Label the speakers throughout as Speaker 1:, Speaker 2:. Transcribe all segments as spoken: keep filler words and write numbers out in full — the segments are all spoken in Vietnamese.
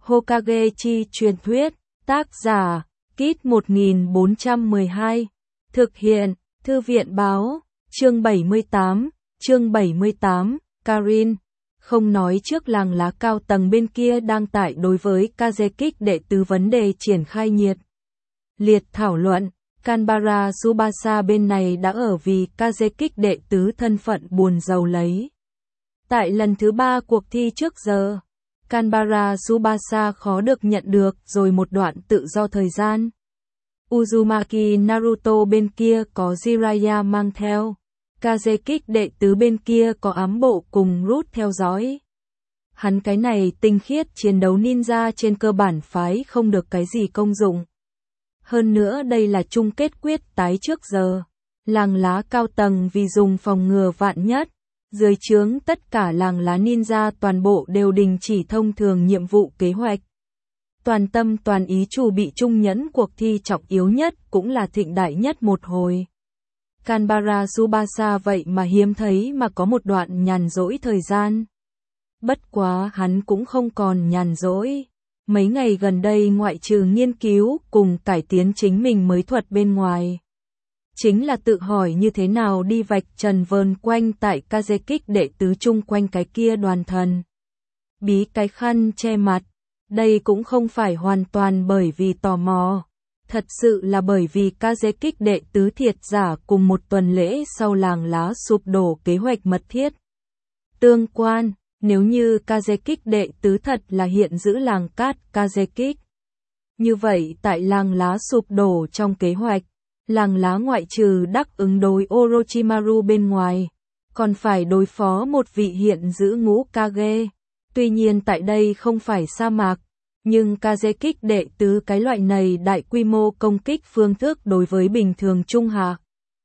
Speaker 1: Hokage chi truyền thuyết, tác giả, Kit một nghìn bốn trăm mười hai, thực hiện, Thư viện báo, chương bảy mươi tám, chương bảy mươi tám, Karin, không nói trước làng lá cao tầng bên kia đang tại đối với Kazekik đệ tứ vấn đề triển khai nhiệt liệt thảo luận, Kanbara Tsubasa bên này đã ở vì Kazekik đệ tứ thân phận buồn rầu lấy. Tại lần thứ ba cuộc thi trước giờ, Kanbara Tsubasa khó được nhận được rồi một đoạn tự do thời gian. Uzumaki Naruto bên kia có Jiraiya mang theo, Kazekik đệ tứ bên kia có ám bộ cùng Root theo dõi. Hắn cái này tinh khiết chiến đấu ninja trên cơ bản phái không được cái gì công dụng. Hơn nữa đây là chung kết quyết tái trước giờ. Làng lá cao tầng vì dùng phòng ngừa vạn nhất, dưới trướng tất cả làng lá ninja toàn bộ đều đình chỉ thông thường nhiệm vụ kế hoạch. Toàn tâm toàn ý chủ bị trung nhẫn cuộc thi trọng yếu nhất cũng là thịnh đại nhất một hồi. Kanbara Tsubasa vậy mà hiếm thấy mà có một đoạn nhàn rỗi thời gian. Bất quá hắn cũng không còn nhàn rỗi. Mấy ngày gần đây ngoại trừ nghiên cứu cùng cải tiến chính mình mới thuật bên ngoài. Chính là tự hỏi như thế nào đi vạch trần vờn quanh tại Kazekik đệ tứ chung quanh cái kia đoàn thần. Bí cái khăn che mặt. Đây cũng không phải hoàn toàn bởi vì tò mò. Thật sự là bởi vì Kazekik đệ tứ thiệt giả cùng một tuần lễ sau làng lá sụp đổ kế hoạch mật thiết. Tương quan, nếu như Kazekik đệ tứ thật là hiện giữ làng cát Kazekik. Như vậy tại làng lá sụp đổ trong kế hoạch, làng lá ngoại trừ đắc ứng đối Orochimaru bên ngoài, còn phải đối phó một vị hiện giữ ngũ Kage. Tuy nhiên tại đây không phải sa mạc, nhưng Kazekik đệ tứ cái loại này đại quy mô công kích phương thức đối với bình thường trung hạ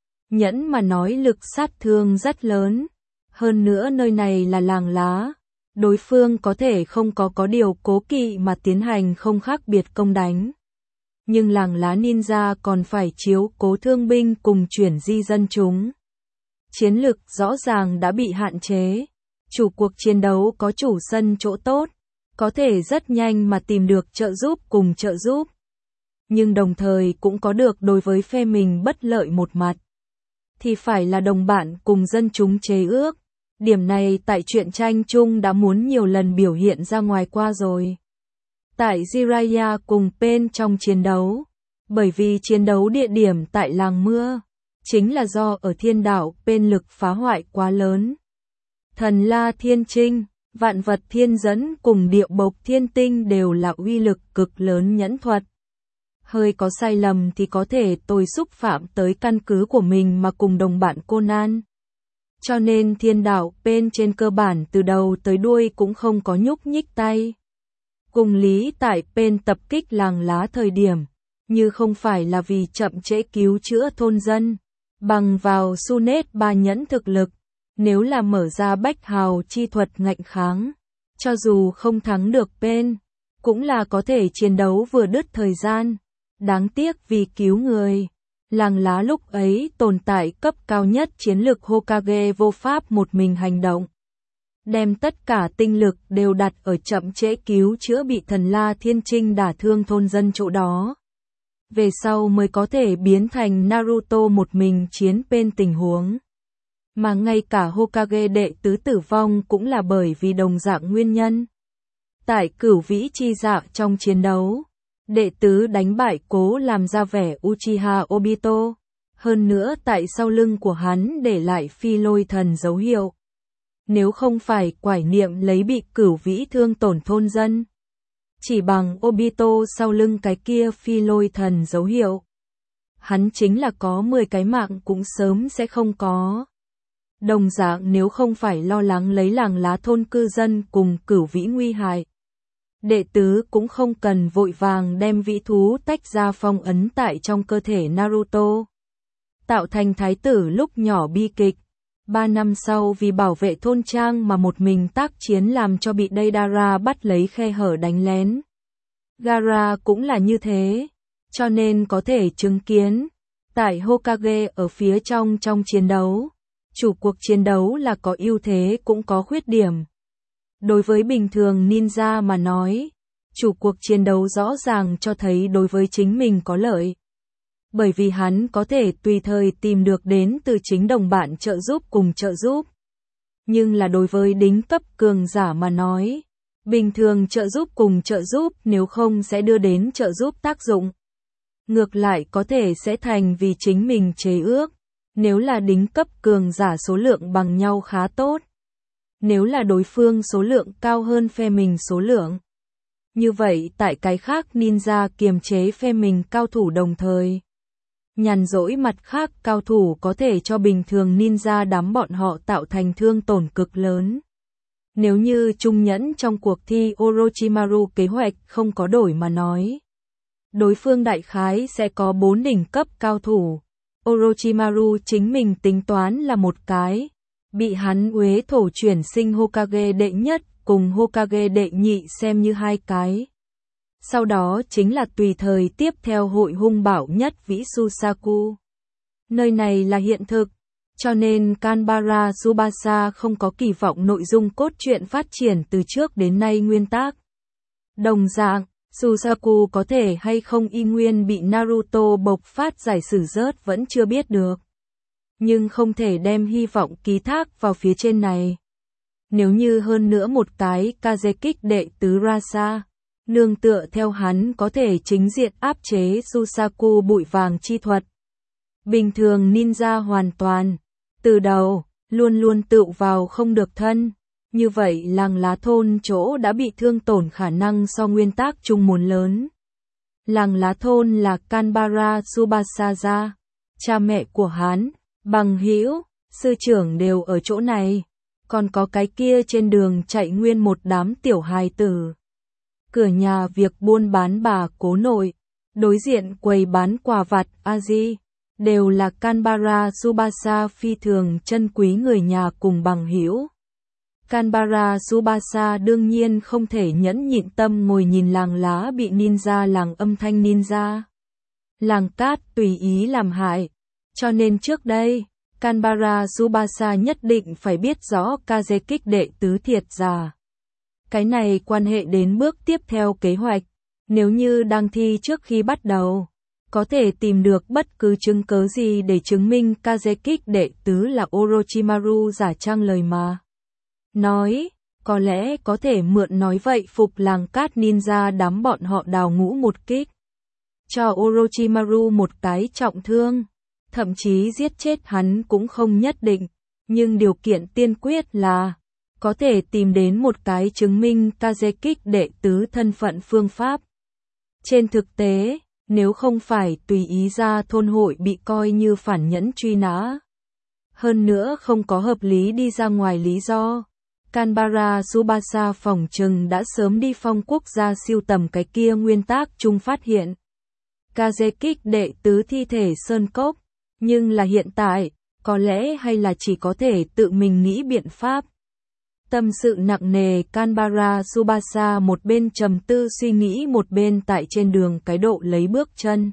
Speaker 1: nhẫn mà nói lực sát thương rất lớn. Hơn nữa nơi này là làng lá, đối phương có thể không có có điều cố kỵ mà tiến hành không khác biệt công đánh. Nhưng làng lá ninja còn phải chiếu cố thương binh cùng chuyển di dân chúng. Chiến lực rõ ràng đã bị hạn chế. Chủ cuộc chiến đấu có chủ sân chỗ tốt, có thể rất nhanh mà tìm được trợ giúp cùng trợ giúp. Nhưng đồng thời cũng có được đối với phe mình bất lợi một mặt. Thì phải là đồng bạn cùng dân chúng chế ước. Điểm này tại truyện tranh chung đã muốn nhiều lần biểu hiện ra ngoài qua rồi. Tại Jiraiya cùng Pain trong chiến đấu, bởi vì chiến đấu địa điểm tại làng mưa, chính là do ở thiên đảo Pain lực phá hoại quá lớn. Thần La Thiên Trinh, vạn vật thiên dẫn cùng điệu bộc thiên tinh đều là uy lực cực lớn nhẫn thuật. Hơi có sai lầm thì có thể tôi xúc phạm tới căn cứ của mình mà cùng đồng bạn Conan. Cho nên thiên đạo Pain trên cơ bản từ đầu tới đuôi cũng không có nhúc nhích tay. Cùng lý tại Pain tập kích làng lá thời điểm, như không phải là vì chậm trễ cứu chữa thôn dân, bằng vào Sunet ba nhẫn thực lực, nếu là mở ra bách hào chi thuật ngạnh kháng, cho dù không thắng được Pain, cũng là có thể chiến đấu vừa đứt thời gian. Đáng tiếc vì cứu người. Làng lá lúc ấy tồn tại cấp cao nhất chiến lực Hokage vô pháp một mình hành động. Đem tất cả tinh lực đều đặt ở chậm trễ cứu chữa bị thần La Thiên Trinh đả thương thôn dân chỗ đó. Về sau mới có thể biến thành Naruto một mình chiến bên tình huống. Mà ngay cả Hokage đệ tứ tử vong cũng là bởi vì đồng dạng nguyên nhân. Tại cửu vĩ chi dạ trong chiến đấu, đệ tứ đánh bại cố làm ra vẻ Uchiha Obito, hơn nữa tại sau lưng của hắn để lại phi lôi thần dấu hiệu. Nếu không phải quải niệm lấy bị cửu vĩ thương tổn thôn dân, chỉ bằng Obito sau lưng cái kia phi lôi thần dấu hiệu, hắn chính là có mười cái mạng cũng sớm sẽ không có. Đồng dạng nếu không phải lo lắng lấy làng lá thôn cư dân cùng cửu vĩ nguy hại, đệ tứ cũng không cần vội vàng đem vĩ thú tách ra phong ấn tại trong cơ thể Naruto. Tạo thành thái tử lúc nhỏ bi kịch. Ba năm sau vì bảo vệ thôn trang mà một mình tác chiến làm cho bị Deidara bắt lấy khe hở đánh lén. Gaara cũng là như thế. Cho nên có thể chứng kiến. Tại Hokage ở phía trong trong chiến đấu. Chủ cuộc chiến đấu là có ưu thế cũng có khuyết điểm. Đối với bình thường ninja mà nói, Chủ cuộc chiến đấu rõ ràng cho thấy đối với chính mình có lợi. Bởi vì hắn có thể tùy thời tìm được đến từ chính đồng bạn trợ giúp cùng trợ giúp. Nhưng là đối với đỉnh cấp cường giả mà nói, bình thường trợ giúp cùng trợ giúp nếu không sẽ đưa đến trợ giúp tác dụng. Ngược lại có thể sẽ thành vì chính mình chế ước. Nếu là đỉnh cấp cường giả số lượng bằng nhau khá tốt. Nếu là đối phương số lượng cao hơn phe mình số lượng. Như vậy tại cái khác ninja kiềm chế phe mình cao thủ đồng thời. Nhàn rỗi mặt khác cao thủ có thể cho bình thường ninja đám bọn họ tạo thành thương tổn cực lớn. Nếu như trung nhẫn trong cuộc thi Orochimaru kế hoạch không có đổi mà nói. Đối phương đại khái sẽ có bốn đỉnh cấp cao thủ. Orochimaru chính mình tính toán là một cái. Bị hắn uế thổ chuyển sinh Hokage đệ nhất cùng Hokage đệ nhị xem như hai cái. Sau đó chính là tùy thời tiếp theo hội hung bạo nhất vĩ Susaku. Nơi này là hiện thực, cho nên Kanbara Tsubasa không có kỳ vọng nội dung cốt truyện phát triển từ trước đến nay nguyên tác. Đồng dạng, Susaku có thể hay không y nguyên bị Naruto bộc phát giải sử rớt vẫn chưa biết được. Nhưng không thể đem hy vọng ký thác vào phía trên này. Nếu như hơn nữa một cái Kazekik đệ tứ Rasa, nương tựa theo hắn có thể chính diện áp chế Susaku bụi vàng chi thuật. Bình thường ninja hoàn toàn, từ đầu, luôn luôn tự vào không được thân. Như vậy làng lá thôn chỗ đã bị thương tổn khả năng so nguyên tác chung muốn lớn. Làng lá thôn là Kanbara Tsubasa gia, cha mẹ của hắn, bằng hữu, sư trưởng đều ở chỗ này. Còn có cái kia trên đường chạy nguyên một đám tiểu hài tử. Cửa nhà việc buôn bán bà cố nội, đối diện quầy bán quà vặt Aji, đều là Kanbara Tsubasa phi thường chân quý người nhà cùng bằng hữu. Kanbara Tsubasa đương nhiên không thể nhẫn nhịn tâm ngồi nhìn làng lá bị ninja làng âm thanh ninja. Làng cát tùy ý làm hại, cho nên trước đây, Kanbara Tsubasa nhất định phải biết rõ Kazekik đệ tứ thiệt giả. Cái này quan hệ đến bước tiếp theo kế hoạch, nếu như đang thi trước khi bắt đầu, có thể tìm được bất cứ chứng cớ gì để chứng minh Kazekik đệ tứ là Orochimaru giả trang lời mà. Nói, có lẽ có thể mượn nói vậy phục làng cát ninja đám bọn họ đào ngũ một kích. Cho Orochimaru một cái trọng thương, thậm chí giết chết hắn cũng không nhất định, nhưng điều kiện tiên quyết là có thể tìm đến một cái chứng minh Kazekik đệ tứ thân phận phương pháp. Trên thực tế, nếu không phải tùy ý ra thôn hội bị coi như phản nhẫn truy nã. Hơn nữa không có hợp lý đi ra ngoài lý do. Kanbara Tsubasa phỏng chừng đã sớm đi phong quốc gia siêu tầm cái kia nguyên tác chung phát hiện. Kazekik đệ tứ thi thể sơn cốc, nhưng là hiện tại, có lẽ hay là chỉ có thể tự mình nghĩ biện pháp. Tâm sự nặng nề Kanbara Tsubasa một bên trầm tư suy nghĩ một bên tại trên đường cái độ lấy bước chân.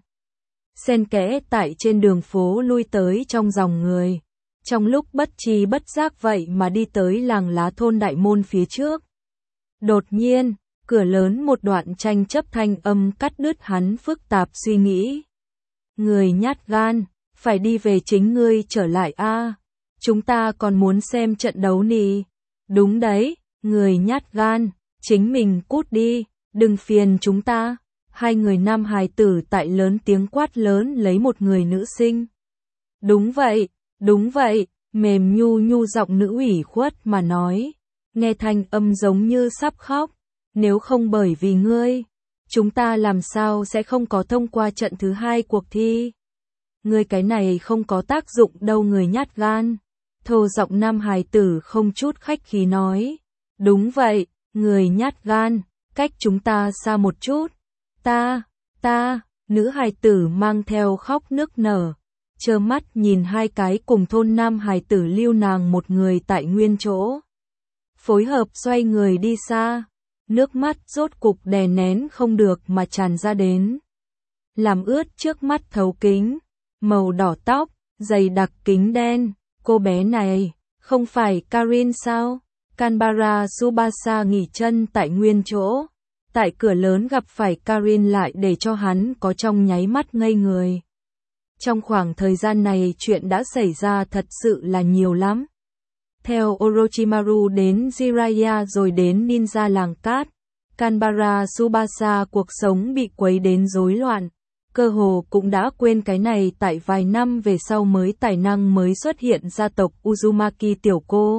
Speaker 1: Xen kẽ tại trên đường phố lui tới trong dòng người. Trong lúc bất tri bất giác vậy mà đi tới làng lá thôn đại môn phía trước. Đột nhiên, cửa lớn một đoạn tranh chấp thanh âm cắt đứt hắn phức tạp suy nghĩ. Người nhát gan, phải đi về chính ngươi trở lại a. Chúng ta còn muốn xem trận đấu nì. Đúng đấy, người nhát gan, chính mình cút đi, đừng phiền chúng ta. Hai người nam hài tử tại lớn tiếng quát lớn lấy một người nữ sinh. Đúng vậy, đúng vậy, mềm nhu nhu giọng nữ ủy khuất mà nói, nghe thanh âm giống như sắp khóc. Nếu không bởi vì ngươi, chúng ta làm sao sẽ không có thông qua trận thứ hai cuộc thi. Ngươi cái này không có tác dụng đâu người nhát gan. Thô giọng nam hài tử không chút khách khí nói. Đúng vậy, người nhát gan, cách chúng ta xa một chút. Ta, ta, nữ hài tử mang theo khóc nức nở. Trơ mắt nhìn hai cái cùng thôn nam hài tử lưu nàng một người tại nguyên chỗ. Phối hợp xoay người đi xa. Nước mắt rốt cục đè nén không được mà tràn ra đến. Làm ướt trước mắt thấu kính. Màu đỏ tóc, dày đặc kính đen. Cô bé này, không phải Karin sao? Kanbara Tsubasa nghỉ chân tại nguyên chỗ. tại cửa lớn gặp phải Karin lại để cho hắn có trong nháy mắt ngây người. Trong khoảng thời gian này chuyện đã xảy ra thật sự là nhiều lắm. Theo Orochimaru đến Jiraiya rồi đến ninja làng cát, Kanbara Tsubasa cuộc sống bị quấy đến rối loạn. Cơ hồ cũng đã quên cái này tại vài năm về sau mới tài năng mới xuất hiện gia tộc Uzumaki tiểu cô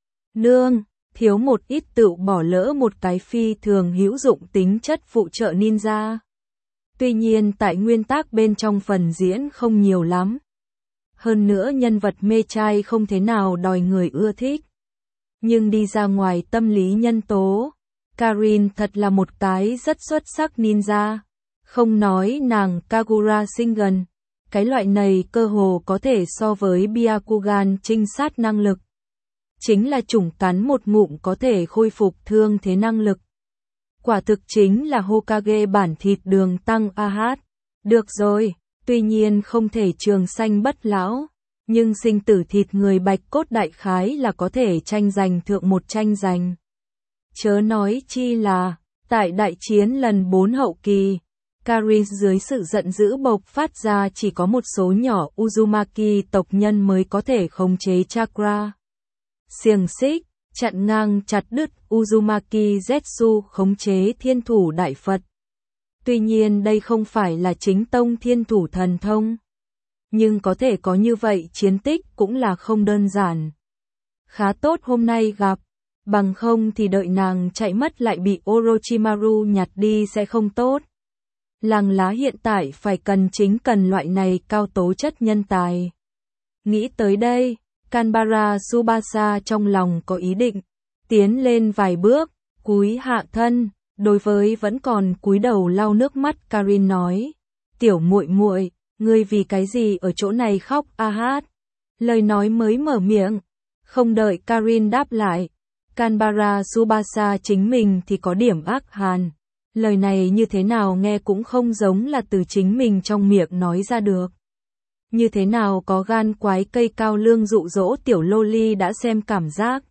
Speaker 1: nương, thiếu một ít tự bỏ lỡ một cái phi thường hữu dụng tính chất phụ trợ ninja. Tuy nhiên tại nguyên tác bên trong phần diễn không nhiều lắm. Hơn nữa nhân vật mê trai không thế nào đòi người ưa thích. Nhưng đi ra ngoài tâm lý nhân tố, Karin thật là một cái rất xuất sắc ninja. Không nói nàng Kagura Shingen, cái loại này cơ hồ có thể so với Byakugan trinh sát năng lực. Chính là chủng cắn một ngụm có thể khôi phục thương thế năng lực. Quả thực chính là Hokage bản thịt đường tăng a hát. Được rồi, tuy nhiên không thể trường sanh bất lão, nhưng sinh tử thịt người bạch cốt đại khái là có thể tranh giành thượng một tranh giành. Chớ nói chi là, tại đại chiến lần bốn hậu kỳ, Karin dưới sự giận dữ bộc phát ra chỉ có một số nhỏ Uzumaki tộc nhân mới có thể khống chế chakra. Xiềng xích, chặn ngang chặt đứt Uzumaki Zetsu khống chế thiên thủ đại Phật. Tuy nhiên đây không phải là chính tông thiên thủ thần thông. Nhưng có thể có như vậy chiến tích cũng là không đơn giản. Khá tốt hôm nay gặp, bằng không thì đợi nàng chạy mất lại bị Orochimaru nhặt đi sẽ không tốt. Làng lá hiện tại phải cần chính cần loại này cao tố chất nhân tài. Nghĩ tới đây, Kanbara Tsubasa trong lòng có ý định, tiến lên vài bước, cúi hạ thân, đối với vẫn còn cúi đầu lau nước mắt Karin nói, tiểu muội muội, ngươi vì cái gì ở chỗ này khóc a hát. Lời nói mới mở miệng, không đợi Karin đáp lại, Kanbara Tsubasa chính mình thì có điểm ác hàn. Lời này như thế nào nghe cũng không giống là từ chính mình trong miệng nói ra được. Như thế nào có gan quái cây cao lương dụ dỗ tiểu loli đã xem cảm giác.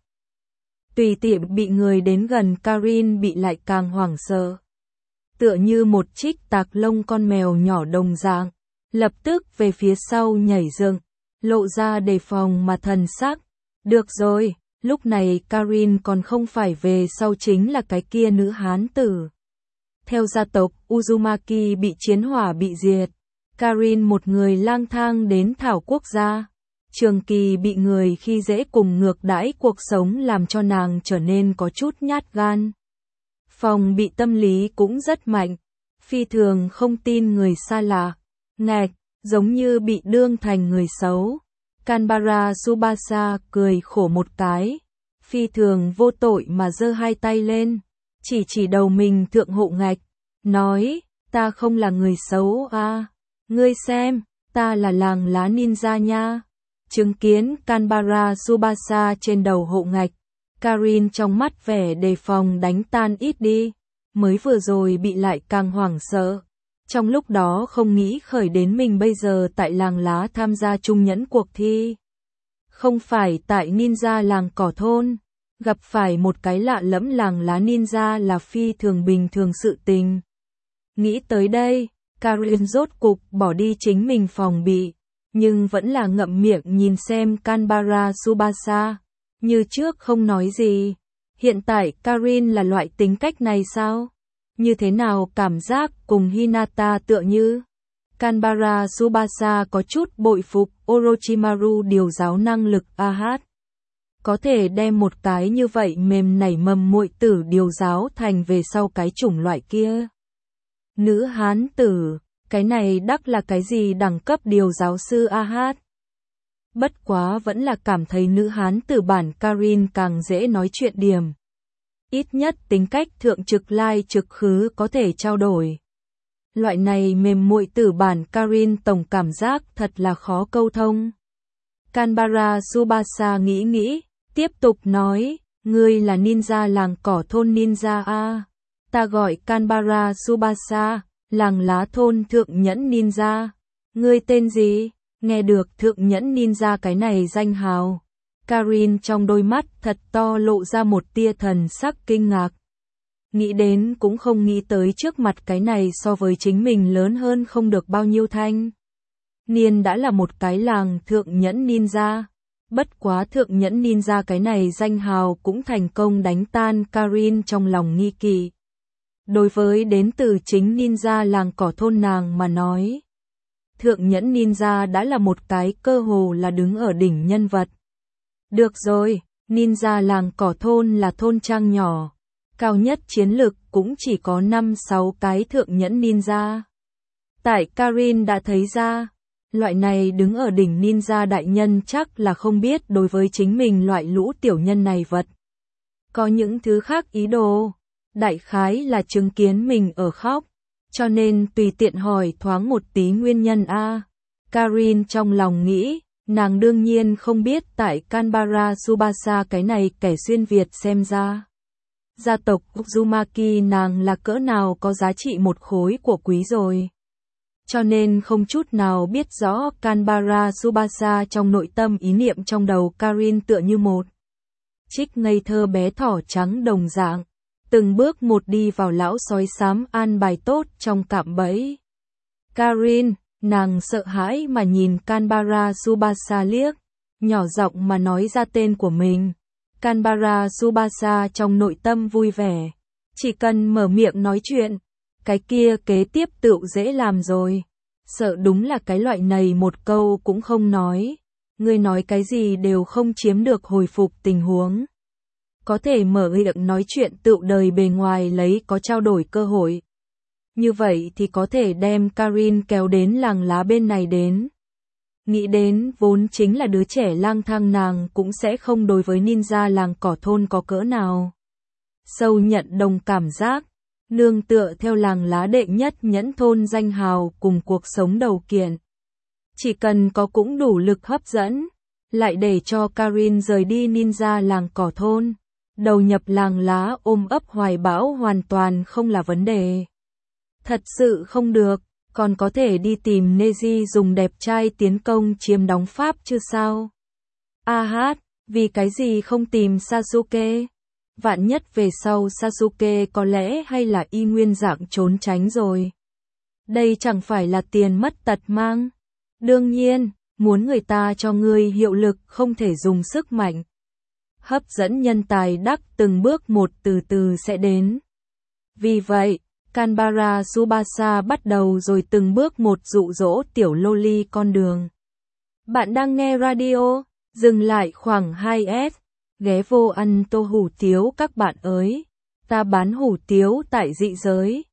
Speaker 1: Tùy tiện bị người đến gần Karin bị lại càng hoảng sợ. Tựa như một trích tạc lông con mèo nhỏ đồng dạng, lập tức về phía sau nhảy dựng, lộ ra đề phòng mà thần sắc. Được rồi, lúc này Karin còn không phải về sau chính là cái kia nữ hán tử. Theo gia tộc Uzumaki bị chiến hỏa bị diệt, Karin một người lang thang đến Thảo Quốc gia. Trường kỳ bị người khi dễ cùng ngược đãi cuộc sống làm cho nàng trở nên có chút nhát gan. Phòng bị tâm lý cũng rất mạnh, phi thường không tin người xa lạ, ngạch, giống như bị đương thành người xấu. Kanbara Tsubasa cười khổ một cái, phi thường vô tội mà giơ hai tay lên, chỉ chỉ đầu mình thượng hộ ngạch, nói, ta không là người xấu à, ngươi xem, ta là làng lá ninja nha. Chứng kiến Kanbara Tsubasa trên đầu hộ ngạch, Karin trong mắt vẻ đề phòng đánh tan ít đi, mới vừa rồi bị lại càng hoảng sợ. Trong lúc đó không nghĩ khởi đến mình bây giờ tại làng lá tham gia trung nhẫn cuộc thi. Không phải tại ninja làng cỏ thôn, gặp phải một cái lạ lẫm làng lá ninja là phi thường bình thường sự tình. Nghĩ tới đây, Karin rốt cục bỏ đi chính mình phòng bị. Nhưng vẫn là ngậm miệng nhìn xem Kanbara Tsubasa, như trước không nói gì. Hiện tại Karin là loại tính cách này sao? Như thế nào cảm giác cùng Hinata tựa như? Kanbara Tsubasa có chút bội phục Orochimaru điều giáo năng lực a hát. Có thể đem một cái như vậy mềm nảy mầm muội tử điều giáo thành về sau cái chủng loại kia. Nữ hán tử. Cái này đắc là cái gì đẳng cấp điều giáo sư a hát. Bất quá vẫn là cảm thấy nữ hán tử bản Karin càng dễ nói chuyện điểm. Ít nhất tính cách thượng trực lai trực khứ có thể trao đổi. Loại này mềm muội tử bản Karin tổng cảm giác thật là khó câu thông. Kanbara Tsubasa nghĩ nghĩ, tiếp tục nói, ngươi là ninja làng cỏ thôn ninja a. Ta gọi Kanbara Tsubasa. Làng lá thôn thượng nhẫn ninja. Ngươi tên gì? Nghe được thượng nhẫn ninja cái này danh hào. Karin trong đôi mắt thật to lộ ra một tia thần sắc kinh ngạc. Nghĩ đến cũng không nghĩ tới trước mặt cái này so với chính mình lớn hơn không được bao nhiêu thanh niên đã là một cái làng thượng nhẫn ninja. Bất quá thượng nhẫn ninja cái này danh hào cũng thành công đánh tan Karin trong lòng nghi kỵ. Đối với đến từ chính ninja làng cỏ thôn nàng mà nói, thượng nhẫn ninja đã là một cái cơ hồ là đứng ở đỉnh nhân vật. Được rồi, ninja làng cỏ thôn là thôn trang nhỏ, cao nhất chiến lực cũng chỉ có năm sáu cái thượng nhẫn ninja. Tại Karin đã thấy ra, loại này đứng ở đỉnh ninja đại nhân chắc là không biết đối với chính mình loại lũ tiểu nhân này vật. Có những thứ khác ý đồ, đại khái là chứng kiến mình ở khóc, cho nên tùy tiện hỏi thoáng một tí nguyên nhân a. Karin trong lòng nghĩ, nàng đương nhiên không biết tại Canberra Tsubasa cái này kẻ xuyên Việt xem ra. Gia tộc Uzumaki nàng là cỡ nào có giá trị một khối của quý rồi. Cho nên không chút nào biết rõ Canberra Tsubasa trong nội tâm ý niệm trong đầu Karin tựa như một trích ngây thơ bé thỏ trắng đồng dạng, từng bước một đi vào lão sói xám an bài tốt trong cạm bẫy. Karin, nàng sợ hãi mà nhìn Canberra Tsubasa liếc, nhỏ giọng mà nói ra tên của mình. Canberra Tsubasa trong nội tâm vui vẻ, chỉ cần mở miệng nói chuyện, cái kia kế tiếp tựu dễ làm rồi. Sợ đúng là cái loại này một câu cũng không nói, người nói cái gì đều không chiếm được hồi phục tình huống. Có thể mở miệng nói chuyện tựu đời bề ngoài lấy có trao đổi cơ hội. Như vậy thì có thể đem Karin kéo đến làng lá bên này đến. Nghĩ đến vốn chính là đứa trẻ lang thang nàng cũng sẽ không đối với ninja làng cỏ thôn có cỡ nào sâu nhận đồng cảm giác, nương tựa theo làng lá đệ nhất nhẫn thôn danh hào cùng cuộc sống đầu kiện. Chỉ cần có cũng đủ lực hấp dẫn, lại để cho Karin rời đi ninja làng cỏ thôn, đầu nhập làng lá ôm ấp hoài bão hoàn toàn không là vấn đề. Thật sự không được, còn có thể đi tìm Neji dùng đẹp trai tiến công chiếm đóng Pháp chứ sao? A hát, vì cái gì không tìm Sasuke? Vạn nhất về sau Sasuke có lẽ hay là y nguyên dạng trốn tránh rồi. Đây chẳng phải là tiền mất tật mang. Đương nhiên, muốn người ta cho ngươi hiệu lực không thể dùng sức mạnh. Hấp dẫn nhân tài đắc từng bước một từ từ sẽ đến. Vì vậy, Canberra Tsubasa bắt đầu rồi từng bước một dụ dỗ tiểu loli con đường. Bạn đang nghe radio, dừng lại khoảng hai phút, ghé vô ăn tô hủ tiếu các bạn ơi. Ta bán hủ tiếu tại dị giới.